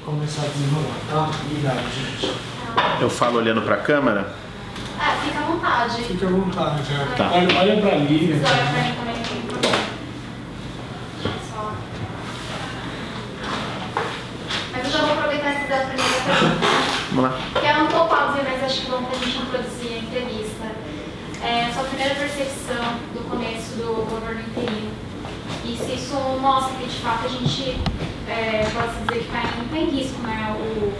começar a desenrolar, tá? Obrigado, gente. Eu falo olhando para a câmera? Fica à vontade. Fica à vontade, já. Tá. Olha pra ali, né? Você olha pra mim também, tem problema. Só. Mas eu já vou aproveitar esse da primeira pergunta. Vamos lá. Que é um pouco óbvio, mas acho que vamos pra gente introduzir a entrevista. Sua primeira percepção do começo do governo interino. E se isso mostra que, de fato, a gente pode dizer que está em risco, né?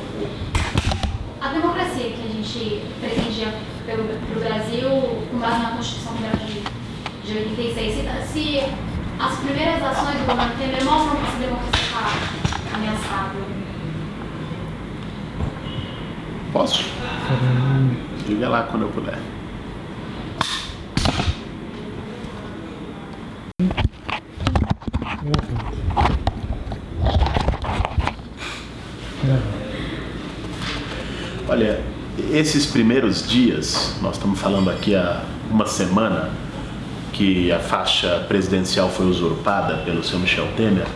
A democracia que a gente pretendia pelo Brasil, com base na Constituição de 86. Se as primeiras ações do governo Temer mostram que essa democracia está ameaçada. Posso? Diga lá quando eu puder. Olha, esses primeiros dias, nós estamos falando aqui há uma semana que a faixa presidencial foi usurpada pelo seu Michel Temer,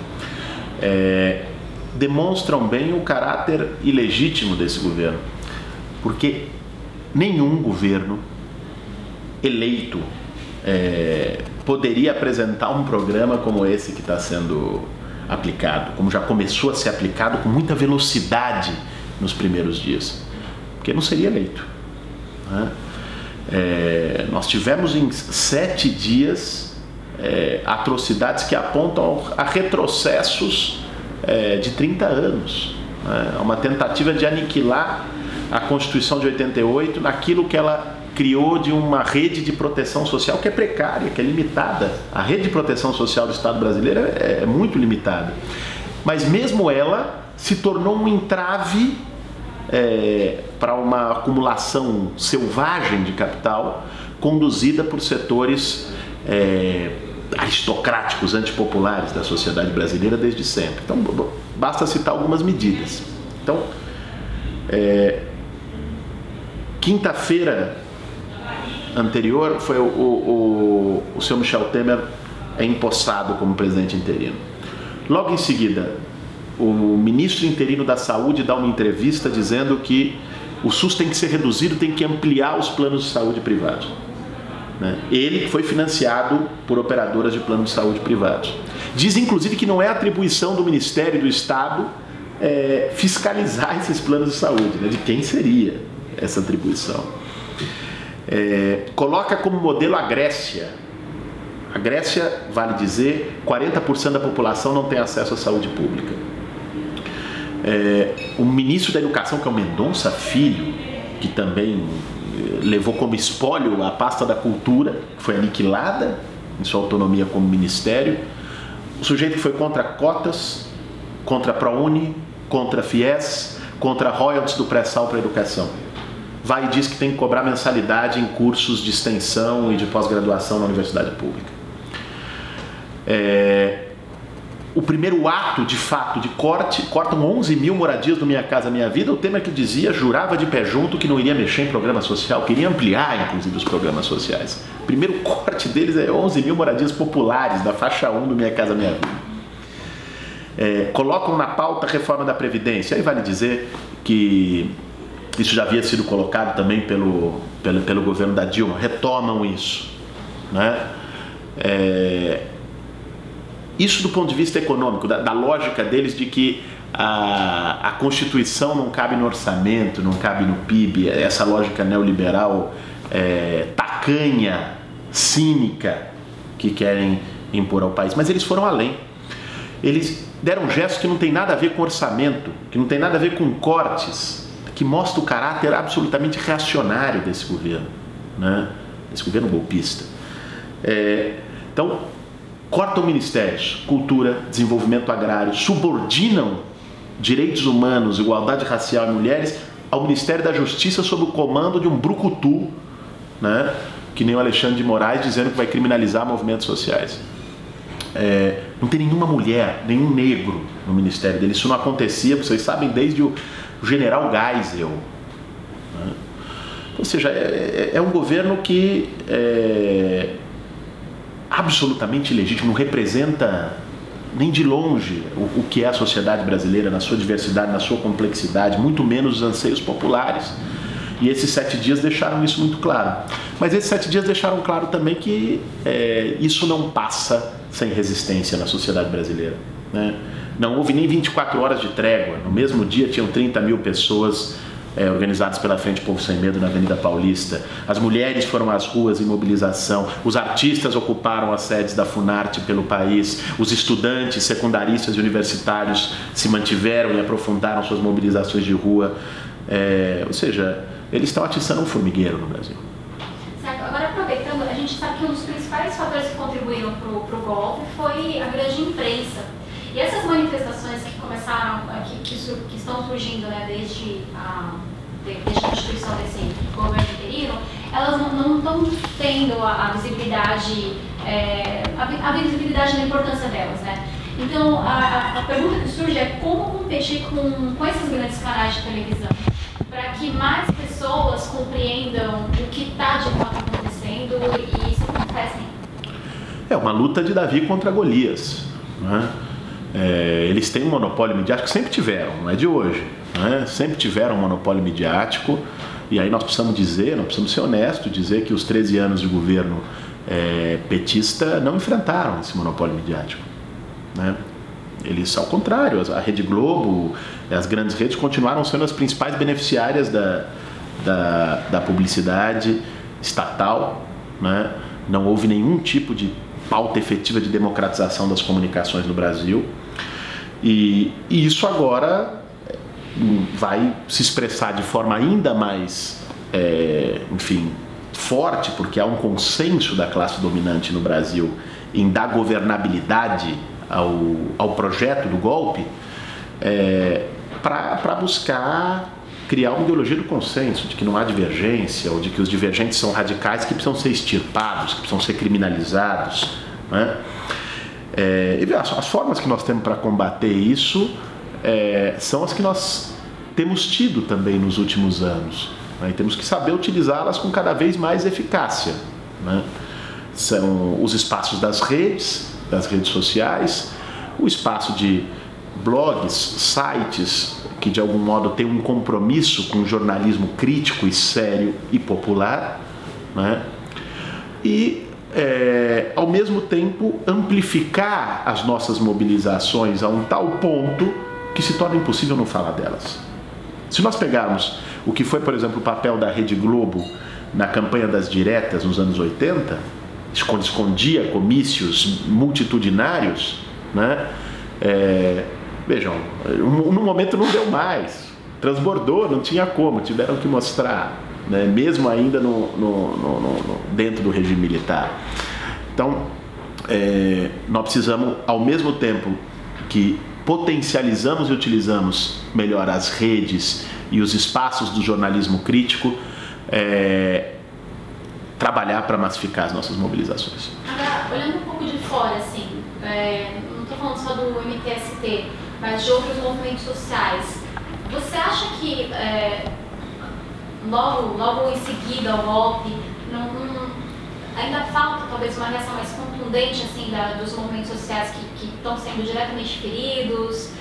demonstram bem o caráter ilegítimo desse governo, porque nenhum governo eleito poderia apresentar um programa como esse que está sendo aplicado, como já começou a ser aplicado com muita velocidade nos primeiros dias, porque não seria eleito, né? Nós tivemos em 7 dias atrocidades que apontam a retrocessos de 30 anos, né? Uma tentativa de aniquilar a Constituição de 88 naquilo que ela criou de uma rede de proteção social que é precária, que é limitada. A rede de proteção social do Estado brasileiro é muito limitada. Mas mesmo ela se tornou um entrave para uma acumulação selvagem de capital conduzida por setores aristocráticos, antipopulares da sociedade brasileira desde sempre. Então, basta citar algumas medidas. Então, quinta-feira anterior foi o senhor Michel Temer empossado como presidente interino. Logo em seguida, o ministro interino da Saúde dá uma entrevista dizendo que o SUS tem que ser reduzido, tem que ampliar os planos de saúde privados, né? Ele foi financiado por operadoras de planos de saúde privados. Diz inclusive que não é atribuição do Ministério e do Estado fiscalizar esses planos de saúde, né? De quem seria essa atribuição? Coloca como modelo a Grécia. A Grécia, vale dizer, 40% da população não tem acesso à saúde pública. O ministro da Educação, que é o Mendonça Filho, que também levou como espólio a pasta da cultura, que foi aniquilada em sua autonomia como ministério. O sujeito que foi contra cotas, contra a ProUni, contra a FIES, contra royalties do pré-sal para a educação. Vai e diz que tem que cobrar mensalidade em cursos de extensão e de pós-graduação na universidade pública. O primeiro ato, de fato, de cortam 11 mil moradias do Minha Casa Minha Vida. O Temer que dizia, jurava de pé junto que não iria mexer em programa social, queria ampliar, inclusive, os programas sociais. O primeiro corte deles é 11 mil moradias populares da faixa 1 do Minha Casa Minha Vida. Colocam na pauta a reforma da Previdência. Aí vale dizer que isso já havia sido colocado também pelo governo da Dilma. Retomam isso, né? Isso do ponto de vista econômico, da lógica deles de que a Constituição não cabe no orçamento, não cabe no PIB, essa lógica neoliberal tacanha, cínica que querem impor ao país. Mas eles foram além. Eles deram gestos que não tem nada a ver com orçamento, que não tem nada a ver com cortes, que mostra o caráter absolutamente reacionário desse governo, né? Desse governo golpista. Então, cortam ministérios, cultura, desenvolvimento agrário, subordinam direitos humanos, igualdade racial e mulheres ao Ministério da Justiça sob o comando de um brucutu, né? Que nem o Alexandre de Moraes, dizendo que vai criminalizar movimentos sociais. Não tem nenhuma mulher, nenhum negro no ministério dele. Isso não acontecia, vocês sabem, desde o general Geisel, né? Ou seja, é um governo que absolutamente ilegítimo, não representa nem de longe o que é a sociedade brasileira na sua diversidade, na sua complexidade, muito menos os anseios populares. E esses 7 dias deixaram isso muito claro. Mas esses 7 dias deixaram claro também que isso não passa sem resistência na sociedade brasileira, né? Não houve nem 24 horas de trégua. No mesmo dia tinham 30 mil pessoas organizadas pela Frente Povo Sem Medo na Avenida Paulista. As mulheres foram às ruas em mobilização. Os artistas ocuparam as sedes da Funarte pelo país. Os estudantes, secundaristas e universitários se mantiveram e aprofundaram suas mobilizações de rua. Ou seja, eles estão atiçando um formigueiro no Brasil. Certo. Agora, aproveitando, a gente sabe que um dos principais fatores que contribuíram para o golpe foi a grande imprensa. E essas manifestações que começaram, que estão surgindo, né, desde a constituição desse governo interino, elas não estão tendo a visibilidade, a visibilidade da importância delas, né? Então, a pergunta que surge é como competir com esses grandes canais de televisão, para que mais pessoas compreendam o que está de fato acontecendo e se manifestem. É uma luta de Davi contra Golias, né? Eles têm um monopólio midiático, sempre tiveram, não é de hoje, né? Sempre tiveram um monopólio midiático, e aí nós precisamos ser honestos, dizer que os 13 anos de governo petista não enfrentaram esse monopólio midiático, né? Eles, ao contrário, a Rede Globo, as grandes redes continuaram sendo as principais beneficiárias da publicidade estatal, né? Não houve nenhum tipo de pauta efetiva de democratização das comunicações no Brasil, e isso agora vai se expressar de forma ainda mais, forte, porque há um consenso da classe dominante no Brasil em dar governabilidade ao projeto do golpe, para buscar criar uma ideologia do consenso, de que não há divergência, ou de que os divergentes são radicais que precisam ser extirpados, que precisam ser criminalizados, né? E as formas que nós temos para combater isso são as que nós temos tido também nos últimos anos, né? E temos que saber utilizá-las com cada vez mais eficácia, né? São os espaços das redes sociais, o espaço de blogs, sites que de algum modo têm um compromisso com o jornalismo crítico e sério e popular, né? E ao mesmo tempo amplificar as nossas mobilizações a um tal ponto que se torna impossível não falar delas. Se nós pegarmos o que foi, por exemplo, o papel da Rede Globo na campanha das diretas nos anos 80, quando escondia comícios multitudinários, né? Vejam, no momento não deu mais, transbordou, não tinha como, tiveram que mostrar, né? Mesmo ainda dentro do regime militar. Então, nós precisamos, ao mesmo tempo que potencializamos e utilizamos melhor as redes e os espaços do jornalismo crítico, trabalhar para massificar as nossas mobilizações. Agora, olhando um pouco de fora, assim, não estou falando só do MTST, mas de outros movimentos sociais, você acha que logo em seguida ao golpe, ainda falta talvez uma reação mais contundente assim, dos movimentos sociais que estão sendo diretamente feridos?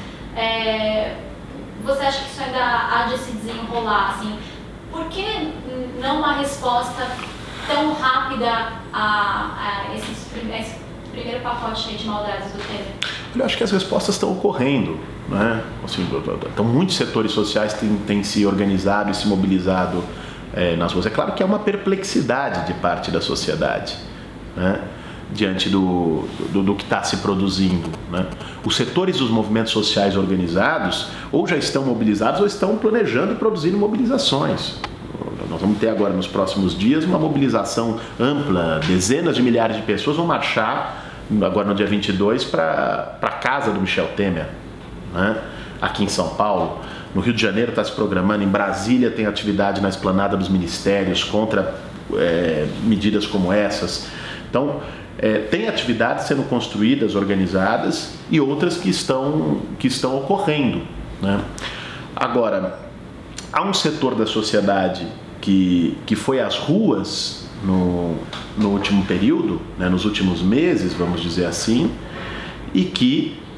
Você acha que isso ainda há de se desenrolar? Assim? Por que não uma resposta tão rápida a esse primeiro pacote de maldades do Temer? Eu acho que as respostas estão ocorrendo, né? Assim, então, muitos setores sociais têm se organizado e se mobilizado nas ruas. É claro que é uma perplexidade de parte da sociedade, né? Diante do que está se produzindo, né? Os setores dos movimentos sociais organizados ou já estão mobilizados ou estão planejando e produzindo mobilizações. Nós vamos ter agora, nos próximos dias, uma mobilização ampla. Dezenas de milhares de pessoas vão marchar agora no dia 22 para a casa do Michel Temer, né? Aqui em São Paulo. No Rio de Janeiro está se programando, em Brasília tem atividade na esplanada dos ministérios contra medidas como essas. Então, tem atividades sendo construídas, organizadas, e outras que estão ocorrendo, né? Agora, há um setor da sociedade que foi às ruas no último período, né, nos últimos meses, vamos dizer assim, e que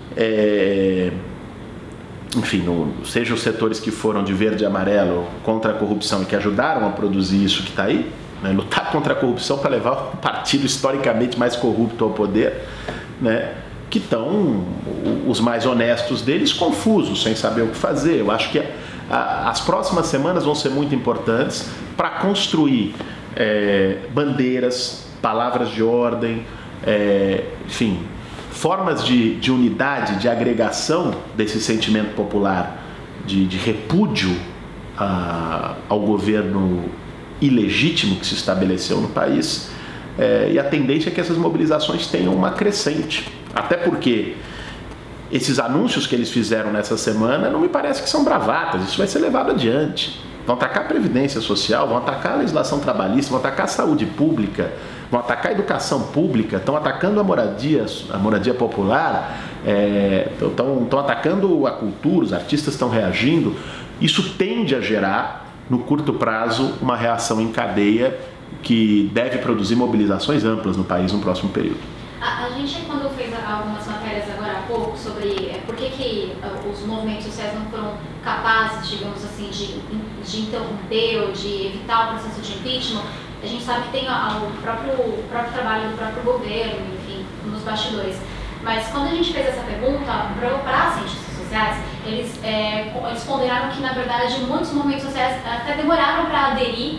enfim, seja os setores que foram de verde e amarelo contra a corrupção e que ajudaram a produzir isso que está aí, né, lutar contra a corrupção para levar o partido historicamente mais corrupto ao poder, né, que estão os mais honestos deles confusos, sem saber o que fazer. Eu acho que as próximas semanas vão ser muito importantes para construir bandeiras, palavras de ordem, enfim, formas de unidade, de agregação desse sentimento popular, de repúdio ao governo ilegítimo que se estabeleceu no país, e a tendência é que essas mobilizações tenham uma crescente, até porque esses anúncios que eles fizeram nessa semana não me parece que são bravatas, isso vai ser levado adiante. Vão atacar a Previdência Social, vão atacar a legislação trabalhista, vão atacar a saúde pública, vão atacar a educação pública, estão atacando a moradia popular, estão atacando a cultura, os artistas estão reagindo. Isso tende a gerar, no curto prazo, uma reação em cadeia que deve produzir mobilizações amplas no país no próximo período. A gente, quando fez algumas matérias agora há pouco sobre por que os movimentos sociais não foram capazes, digamos assim, de interromper ou de evitar o processo de impeachment, a gente sabe que tem o próprio trabalho do próprio governo, enfim, nos bastidores. Mas quando a gente fez essa pergunta para as cientistas sociais, eles ponderaram que, na verdade, muitos movimentos sociais até demoraram para aderir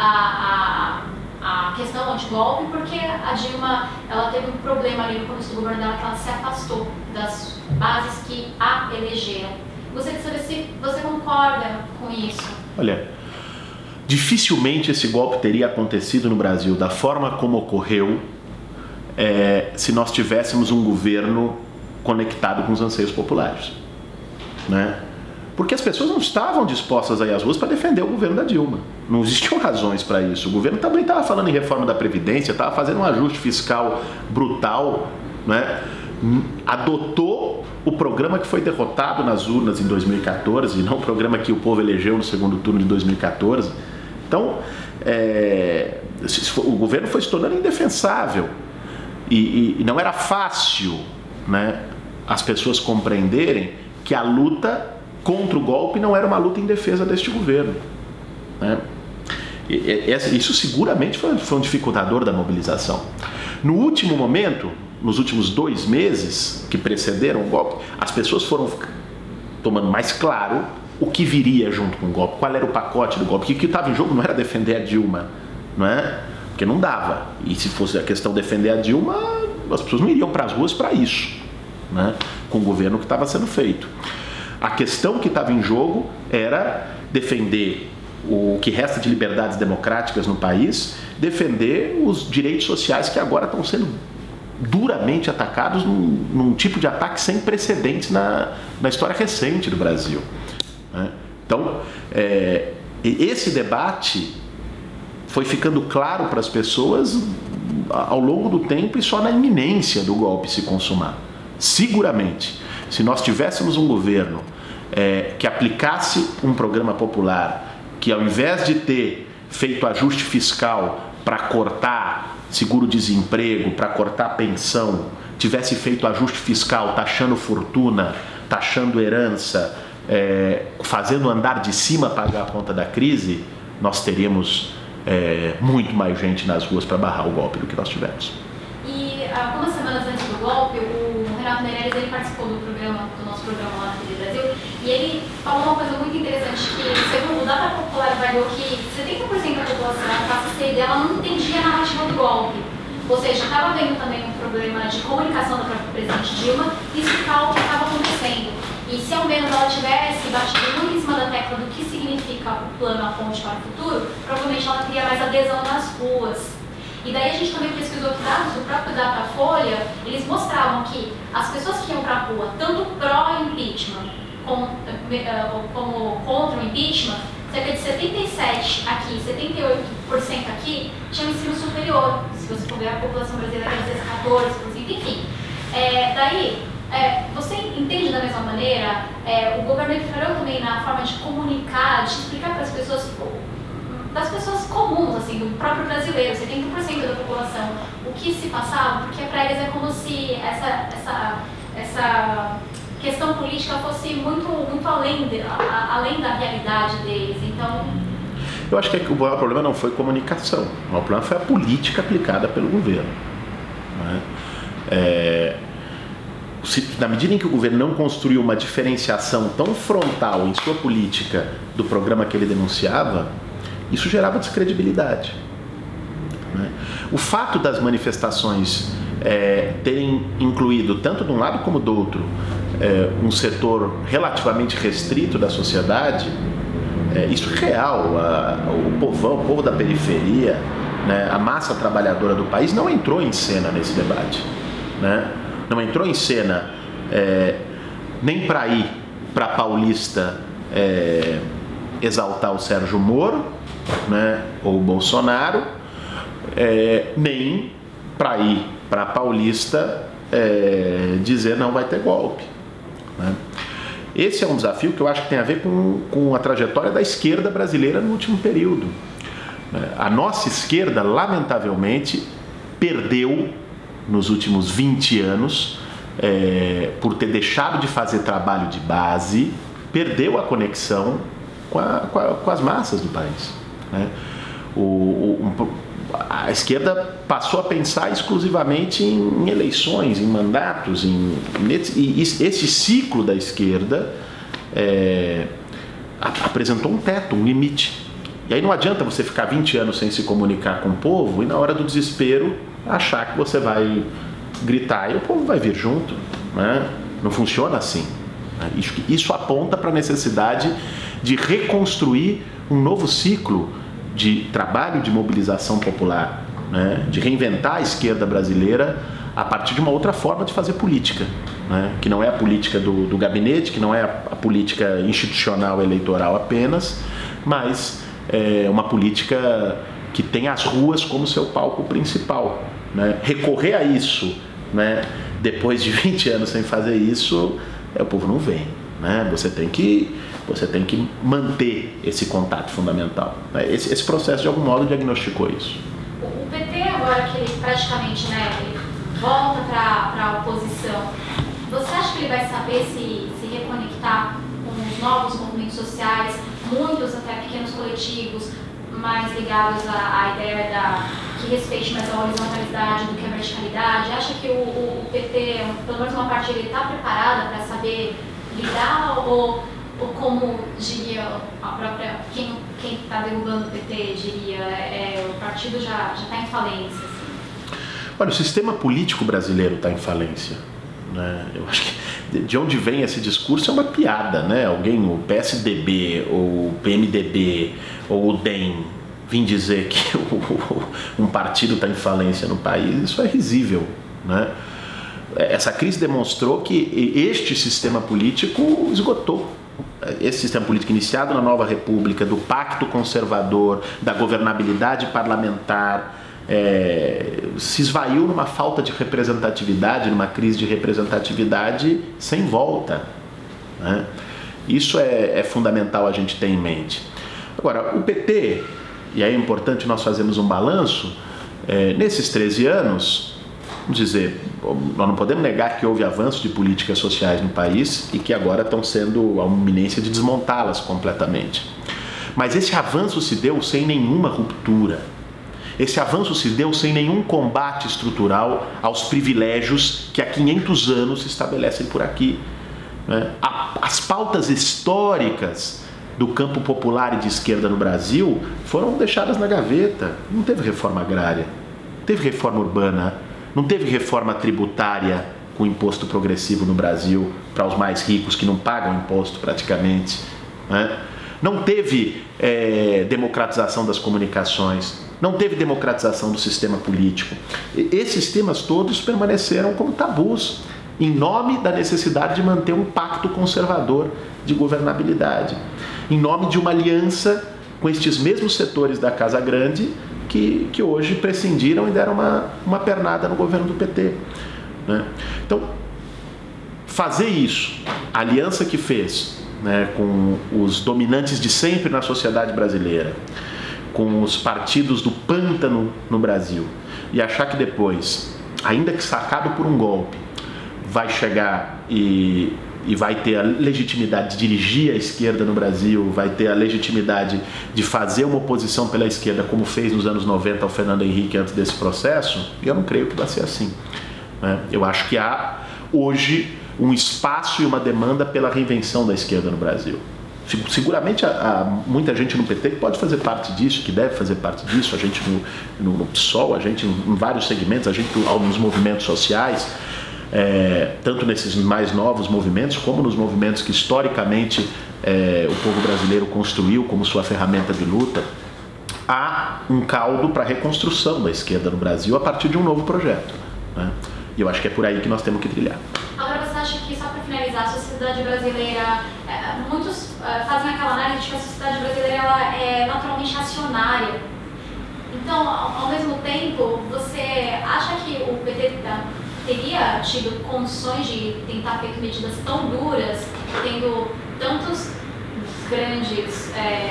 a questão anti-golpe, porque a Dilma, ela teve um problema ali no começo do governo dela, que ela se afastou das bases que a elegeram. Gostaria de saber se você concorda com isso. Olha, dificilmente esse golpe teria acontecido no Brasil da forma como ocorreu se nós tivéssemos um governo conectado com os anseios populares, né? Porque as pessoas não estavam dispostas a ir às ruas para defender o governo da Dilma. Não existiam razões para isso. O governo também estava falando em reforma da Previdência, estava fazendo um ajuste fiscal brutal, né? Adotou o programa que foi derrotado nas urnas em 2014, e não o programa que o povo elegeu no segundo turno de 2014. Então, o governo foi se tornando indefensável. E não era fácil, né, as pessoas compreenderem que a luta contra o golpe não era uma luta em defesa deste governo, né? Isso seguramente foi um dificultador da mobilização. No último momento, nos últimos 2 meses que precederam o golpe, as pessoas foram tomando mais claro o que viria junto com o golpe, qual era o pacote do golpe, que o que estava em jogo não era defender a Dilma, não é? Porque não dava. E se fosse a questão defender a Dilma, as pessoas não iriam para as ruas para isso, né? Com o governo que estava sendo feito. A questão que estava em jogo era defender o que resta de liberdades democráticas no país, defender os direitos sociais que agora estão sendo duramente atacados num tipo de ataque sem precedentes na história recente do Brasil, né? Então, esse debate foi ficando claro para as pessoas ao longo do tempo e só na iminência do golpe se consumar. Seguramente, se nós tivéssemos um governo que aplicasse um programa popular, que ao invés de ter feito ajuste fiscal para cortar seguro-desemprego, para cortar pensão, tivesse feito ajuste fiscal taxando fortuna, taxando herança, fazendo andar de cima pagar a conta da crise, nós teríamos muito mais gente nas ruas para barrar o golpe do que nós tivemos. E algumas semanas antes do golpe, o Renato Meirelles, ele participou do nosso programa lá na TV Brasil, e ele falou uma coisa muito interessante, que segundo o Data Popular avaliou que 70% da população, a classe C dela, não entendia a narrativa do golpe. Ou seja, estava vendo também um problema de comunicação da própria presidente Dilma e explicar o que estava acontecendo. E se ao menos ela tivesse batido muito em cima da tecla do que significa o plano A Ponte para o Futuro, provavelmente ela teria mais adesão nas ruas. E daí a gente também pesquisou que dados do próprio Datafolha, eles mostravam que as pessoas que iam para a rua, tanto pró-impeachment como contra o impeachment, cerca de 77% aqui, 78% aqui, tinham ensino superior. Se você for ver a população brasileira, é 14%, enfim. Você entende da mesma maneira? O governo falhou também na forma de comunicar, de explicar para as pessoas, das pessoas comuns, assim, do próprio brasileiro, 70% da população, o que se passava, porque para eles é como se essa questão política fosse muito além da realidade deles. Então, eu acho que o maior problema não foi comunicação, o maior problema foi a política aplicada pelo governo, né? Na medida em que o governo não construiu uma diferenciação tão frontal em sua política do programa que ele denunciava, isso gerava descredibilidade, né? O fato das manifestações terem incluído, tanto de um lado como do outro, um setor relativamente restrito da sociedade, isso é real. O povo da periferia, né, a massa trabalhadora do país não entrou em cena nesse debate, né? Não entrou em cena nem para ir para Paulista exaltar o Sérgio Moro, né, ou o Bolsonaro, nem para ir para Paulista dizer não vai ter golpe, né? Esse é um desafio que eu acho que tem a ver com a trajetória da esquerda brasileira no último período. A nossa esquerda, lamentavelmente, perdeu nos últimos 20 anos, por ter deixado de fazer trabalho de base, perdeu a conexão com as massas do país, né? A esquerda passou a pensar exclusivamente em eleições, em mandatos, e esse ciclo da esquerda apresentou um teto, um limite. E aí não adianta você ficar 20 anos sem se comunicar com o povo e na hora do desespero achar que você vai gritar e o povo vai vir junto, né? Não funciona assim, né? Isso aponta para a necessidade de reconstruir um novo ciclo de trabalho de mobilização popular, né? De reinventar a esquerda brasileira a partir de uma outra forma de fazer política, né? Que não é a política do gabinete, que não é a política institucional eleitoral apenas, mas uma política que tem as ruas como seu palco principal, né? Recorrer a isso, né, depois de 20 anos sem fazer isso, o povo não vem, né? Você tem que manter esse contato fundamental. Esse processo, de algum modo, diagnosticou isso. O PT, agora que ele praticamente, né, ele volta para a oposição, você acha que ele vai saber se reconectar com os novos movimentos sociais, muitos até pequenos coletivos, mais ligados à ideia que respeite mais a horizontalidade do que a verticalidade? Acha que o PT, pelo menos uma parte dele, está preparada para saber lidar, ou como diria a própria, quem está derrubando o PT diria, o partido já está em falência? Assim? Olha, o sistema político brasileiro está em falência, né? Eu acho que de onde vem esse discurso é uma piada, né? Alguém, o PSDB, ou o PMDB, ou o DEM, vir dizer que um partido está em falência no país, isso é risível, né? Essa crise demonstrou que este sistema político esgotou. Esse sistema político iniciado na Nova República, do pacto conservador, da governabilidade parlamentar, se esvaiu numa falta de representatividade, numa crise de representatividade sem volta, né? Isso é fundamental a gente ter em mente. Agora, o PT, e aí é importante nós fazermos um balanço, nesses 13 anos, vamos dizer, nós não podemos negar que houve avanço de políticas sociais no país e que agora estão sendo a iminência de desmontá-las completamente. Mas esse avanço se deu sem nenhuma ruptura. Esse avanço se deu sem nenhum combate estrutural aos privilégios que há 500 anos se estabelecem por aqui, né? As pautas históricas do campo popular e de esquerda no Brasil foram deixadas na gaveta. Não teve reforma agrária, não teve reforma urbana, não teve reforma tributária com imposto progressivo no Brasil para os mais ricos que não pagam imposto praticamente, né? Não teve democratização das comunicações, não teve democratização do sistema político. Esses temas todos permaneceram como tabus, em nome da necessidade de manter um pacto conservador de governabilidade, em nome de uma aliança com estes mesmos setores da Casa Grande que hoje prescindiram e deram uma pernada no governo do PT, né? Então, fazer isso, a aliança que fez, né, com os dominantes de sempre na sociedade brasileira, com os partidos do pântano no Brasil, e achar que depois, ainda que sacado por um golpe, vai chegar e vai ter a legitimidade de dirigir a esquerda no Brasil, vai ter a legitimidade de fazer uma oposição pela esquerda, como fez nos anos 90 ao Fernando Henrique antes desse processo, eu não creio que vai ser assim. Eu acho que há hoje um espaço e uma demanda pela reinvenção da esquerda no Brasil. Seguramente há muita gente no PT que pode fazer parte disso, que deve fazer parte disso, a gente no PSOL, a gente em vários segmentos, a gente nos movimentos sociais, tanto nesses mais novos movimentos, como nos movimentos que historicamente o povo brasileiro construiu como sua ferramenta de luta. Há um caldo para a reconstrução da esquerda no Brasil a partir de um novo projeto, né? E eu acho que é por aí que nós temos que trilhar. Agora, você acha que, só para finalizar, a sociedade brasileira, muitos fazem aquela análise de que a sociedade brasileira ela é naturalmente acionária. Então, ao mesmo tempo, você acha que o PT teria tido condições de tentar ter medidas tão duras, tendo tantos grandes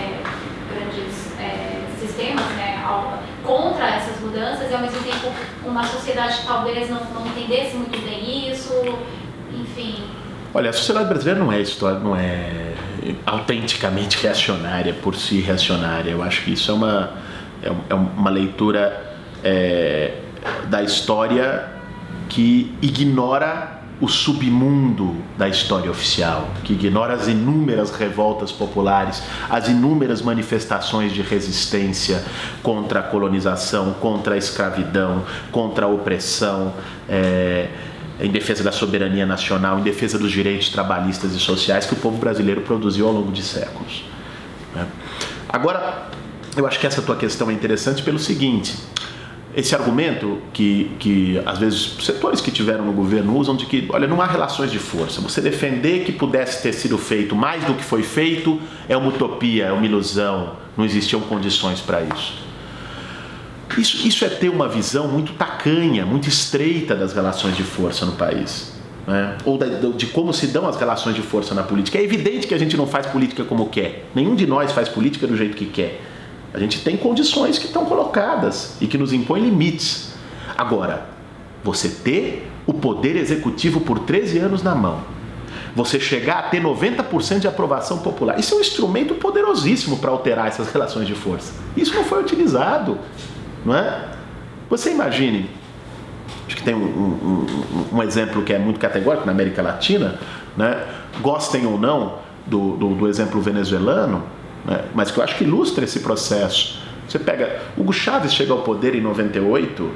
sistemas, né, contra essas mudanças, e ao mesmo tempo uma sociedade que talvez não entendesse muito bem isso, enfim? Olha, a sociedade brasileira não é autenticamente reacionária, por si reacionária. Eu acho que isso é uma leitura da história que ignora o submundo da história oficial, que ignora as inúmeras revoltas populares, as inúmeras manifestações de resistência contra a colonização, contra a escravidão, contra a opressão, em defesa da soberania nacional, em defesa dos direitos trabalhistas e sociais que o povo brasileiro produziu ao longo de séculos. Agora, eu acho que essa tua questão é interessante pelo seguinte: esse argumento que às vezes setores que tiveram no governo usam de que, olha, não há relações de força. Você defender que pudesse ter sido feito mais do que foi feito é uma utopia, é uma ilusão, não existiam condições para isso. Isso é ter uma visão muito tacanha, muito estreita das relações de força no país, né? Ou de como se dão as relações de força na política. É evidente que a gente não faz política como quer. Nenhum de nós faz política do jeito que quer. A gente tem condições que estão colocadas e que nos impõem limites. Agora, você ter o poder executivo por 13 anos na mão, você chegar a ter 90% de aprovação popular, isso é um instrumento poderosíssimo para alterar essas relações de força. Isso não foi utilizado, não é? Você imagine, acho que tem um exemplo que é muito categórico na América Latina, né? Gostem ou não do exemplo venezuelano, mas que eu acho que ilustra esse processo. Você pega, Hugo Chávez chega ao poder em 98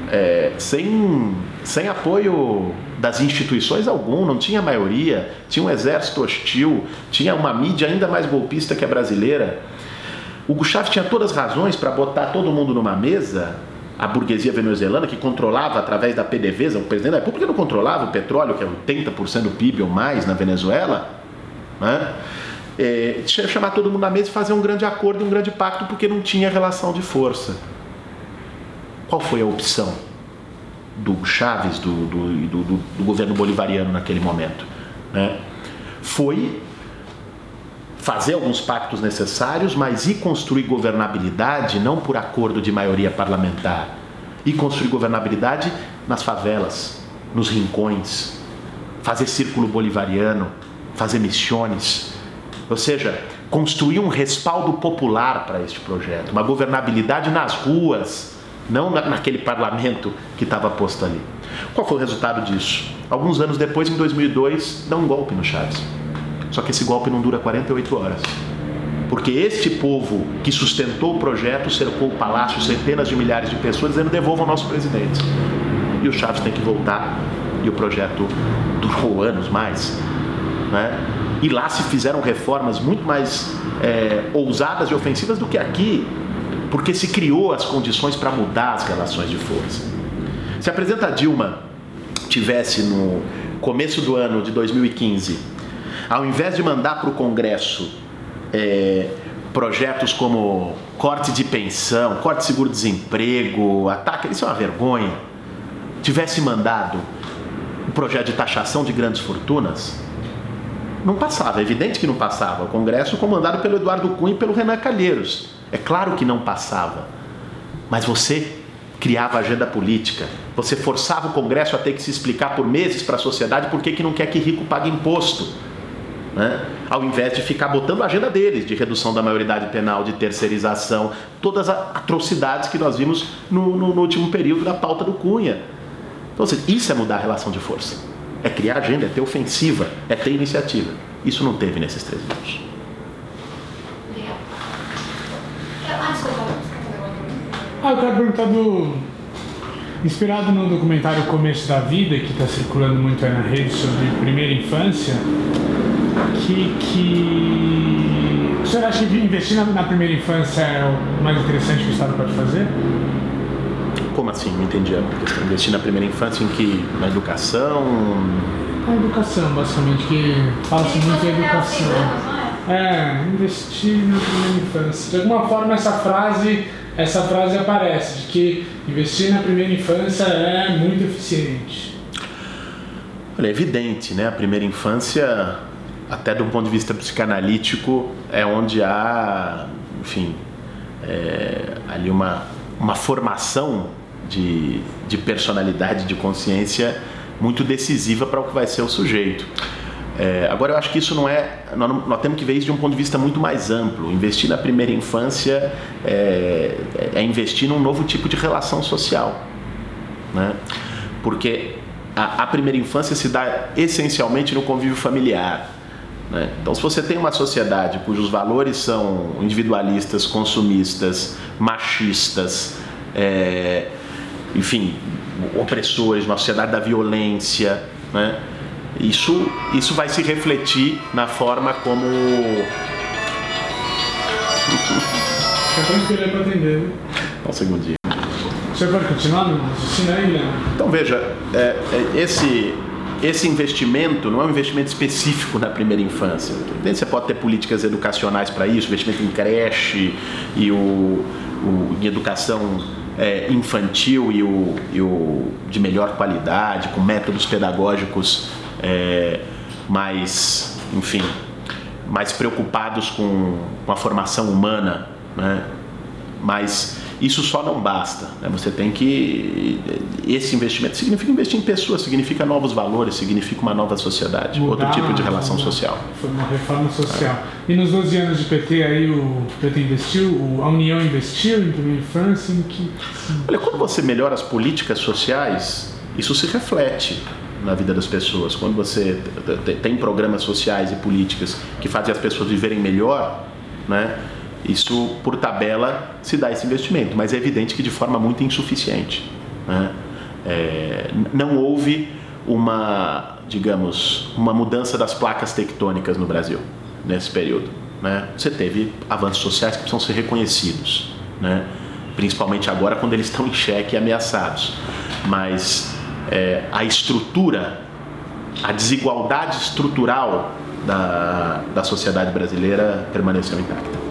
sem apoio das instituições algum, não tinha maioria, tinha um exército hostil, tinha uma mídia ainda mais golpista que a brasileira. Hugo Chávez tinha todas as razões para botar todo mundo numa mesa, a burguesia venezuelana, que controlava através da PDVSA, o presidente da República não controlava o petróleo, que é 80% do PIB ou mais na Venezuela, né? Chamar todo mundo na mesa e fazer um grande acordo, um grande pacto, porque não tinha relação de força. Qual foi a opção do Chávez, do governo bolivariano naquele momento, né? Foi fazer alguns pactos necessários, mas ir construir governabilidade não por acordo de maioria parlamentar, ir construir governabilidade nas favelas, nos rincões, fazer círculo bolivariano, fazer missões. Ou seja, construir um respaldo popular para este projeto, uma governabilidade nas ruas, não naquele parlamento que estava posto ali. Qual foi o resultado disso? Alguns anos depois, em 2002, dá um golpe no Chávez. Só que esse golpe não dura 48 horas. Porque este povo que sustentou o projeto cercou o palácio, centenas de milhares de pessoas, dizendo: devolvam o nosso presidente. E o Chávez tem que voltar, e o projeto durou anos mais, né? E lá se fizeram reformas muito mais ousadas e ofensivas do que aqui, porque se criou as condições para mudar as relações de força. Se a presidenta Dilma tivesse, no começo do ano de 2015, ao invés de mandar para o Congresso projetos como corte de pensão, corte de seguro-desemprego, ataque, isso é uma vergonha, tivesse mandado um projeto de taxação de grandes fortunas, não passava, é evidente que não passava. O Congresso comandado pelo Eduardo Cunha e pelo Renan Calheiros, é claro que não passava. Mas você criava agenda política. Você forçava o Congresso a ter que se explicar por meses para a sociedade por que não quer que rico pague imposto, né? Ao invés de ficar botando a agenda deles, de redução da maioridade penal, de terceirização, todas as atrocidades que nós vimos no último período da pauta do Cunha. Então, isso é mudar a relação de força. É criar agenda, é ter ofensiva, é ter iniciativa. Isso não teve nesses 13 anos. Eu quero perguntar inspirado no documentário Começo da Vida, que está circulando muito aí na rede sobre primeira infância, que o senhor acha que investir na primeira infância é o mais interessante que o Estado pode fazer? Como assim? Não entendi a questão. Investir na primeira infância em que? Na educação? Na educação, basicamente, que fala-se muito em educação. Investir na primeira infância. De alguma forma essa frase aparece, de que investir na primeira infância é muito eficiente. Olha, é evidente, né? A primeira infância, até de um ponto de vista psicanalítico, é onde há, enfim, ali uma formação de personalidade, de consciência muito decisiva para o que vai ser o sujeito. Agora, eu acho que isso não é... Nós temos que ver isso de um ponto de vista muito mais amplo. Investir na primeira infância é investir num novo tipo de relação social, né? Porque a primeira infância se dá essencialmente no convívio familiar, né? Então, se você tem uma sociedade cujos valores são individualistas, consumistas, machistas, enfim, opressores, uma sociedade da violência, né? Isso vai se refletir na forma como... Fica tranquilo aí para atender, né? Um segundinho. O senhor pode continuar no raciocínio aí, Leandro? Então, veja, esse investimento não é um investimento específico na primeira infância. Você pode ter políticas educacionais para isso, investimento em creche e em educação infantil e o de melhor qualidade, com métodos pedagógicos mais preocupados com a formação humana, né? Mas isso só não basta, né? Você tem que... Esse investimento significa investir em pessoas, significa novos valores, significa uma nova sociedade, outro tipo de relação social. Foi uma reforma social. E nos 12 anos de PT, aí o PT investiu, a União investiu em primeira infância, em que... Olha, quando você melhora as políticas sociais, isso se reflete na vida das pessoas. Quando você tem programas sociais e políticas que fazem as pessoas viverem melhor, né? Isso, por tabela, se dá esse investimento, mas é evidente que de forma muito insuficiente, né? Não houve uma mudança das placas tectônicas no Brasil nesse período, né? Você teve avanços sociais que precisam ser reconhecidos, né? Principalmente agora quando eles estão em xeque e ameaçados, mas a estrutura, a desigualdade estrutural da sociedade brasileira permaneceu intacta.